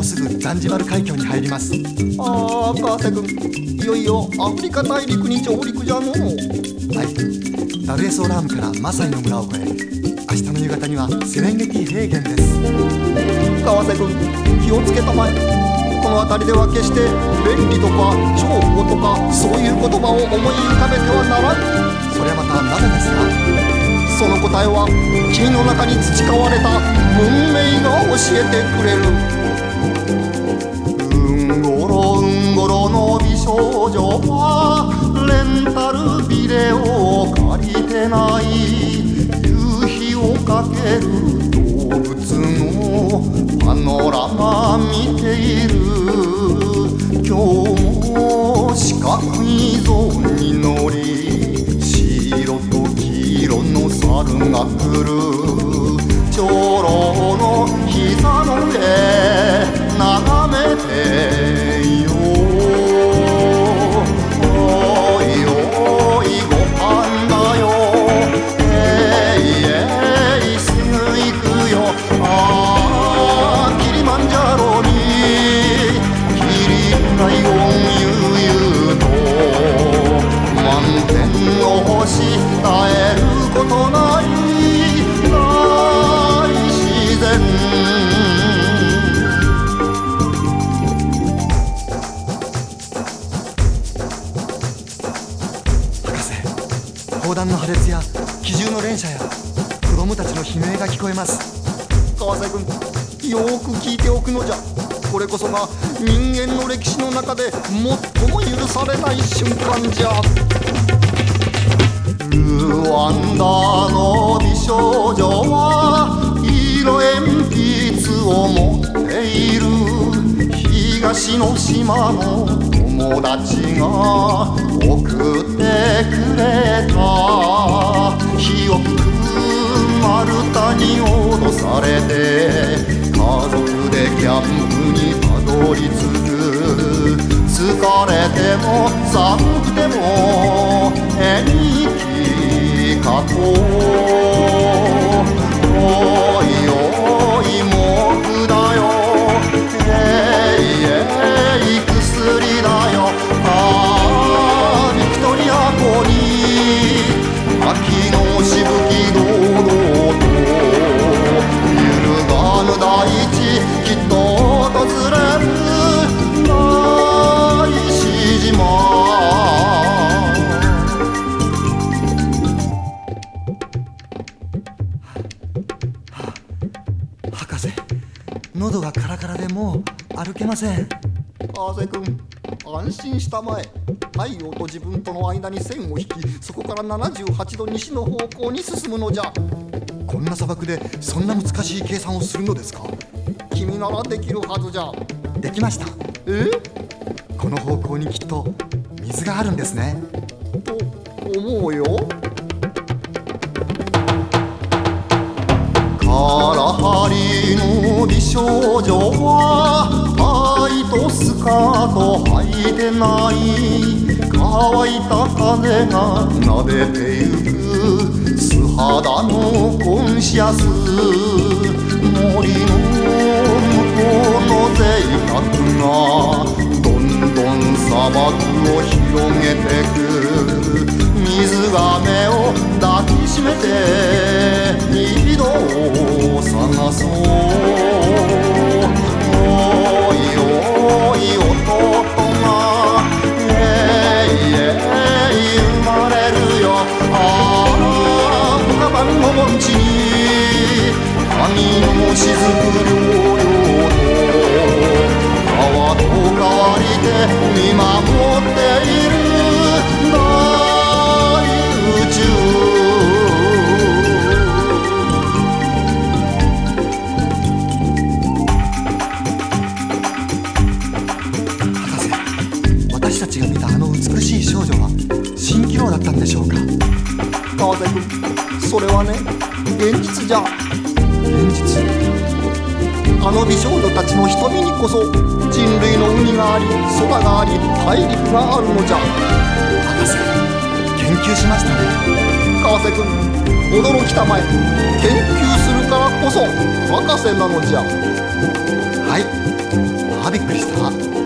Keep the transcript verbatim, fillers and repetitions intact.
すぐザンジバル海峡に入ります。 ああ、博士君、いよいよアフリカ大陸に上陸じゃのう。 はい、ダルエスオラームからマサイの村を越え、明日の夕方にはセレンゲティ平原です。 川瀬君、気をつけたまえ。この辺りでは決して便利とか重宝とかそういう言葉を思い浮かべてはならぬ。 それはまたなぜですか？ その答えは君の中に培われた文明が教えてくれる。うんごろうんごろの美少女はレンタルビデオを借りてない。夕日をかける動物のパノラマ見ている。今日も四角い象に乗り白と黄色の猿が来る。長老の膝の上眺めてよ。おいおいご飯だよ。えいえいすぐ行くよ。ああキリマンジャロにキリンライオン悠々と満天の星絶えることない大自然。 博士、砲弾の破裂や機銃の連射や子供たちの悲鳴が聞こえます。 川瀬君、よーく聞いておくのじゃ。これこそが人間の歴史の中で最も許されない瞬間じゃ。ルワンダの美少女は色鉛筆を持っている。東の島の友達が送ってくれた。火を吹く丸太に脅されて家族でキャンプにたどり着く。疲れても寒くても絵日記書こう。おいおい文句だよ。えいえい薬だよ。ああビクトリア湖に秋のしぶき堂々と揺るがぬ大地きっと訪れる大師島。 博士、喉がカラカラでもう歩けません。 博士君、安心したまえ。太陽と自分との間に線を引き、そこからななじゅうはちど西の方向に進むのじゃ。 こんな砂漠でそんな難しい計算をするのですか？ 君ならできるはずじゃ。 できました。 えこの方向にきっと水があるんですね。 と思うよ。カラハリの美少女はタイトスカート履いてない。乾いた風が撫でてゆく素肌のコンシャス。森の向こうの贅沢がどんどん砂漠を広げてく。水が目を抱きしめて井戸を探そう。おいおい弟がえいえい生まれるよ。ああ深場の盆地に神の雫療養と川と変わりて見守っている大宇宙。 博士、私たちが見たあの美しい少女は蜃気楼だったんでしょうか？ 川瀬君、それはね、現実じゃ。 現実？ あの美少女たちの瞳にこそ人類の海があり空があり大陸があるのじゃ。 博士、研究しましたね。 川瀬君、驚きたまえ。研究するからこそ博士なのじゃ。 はい。 あびっくりした。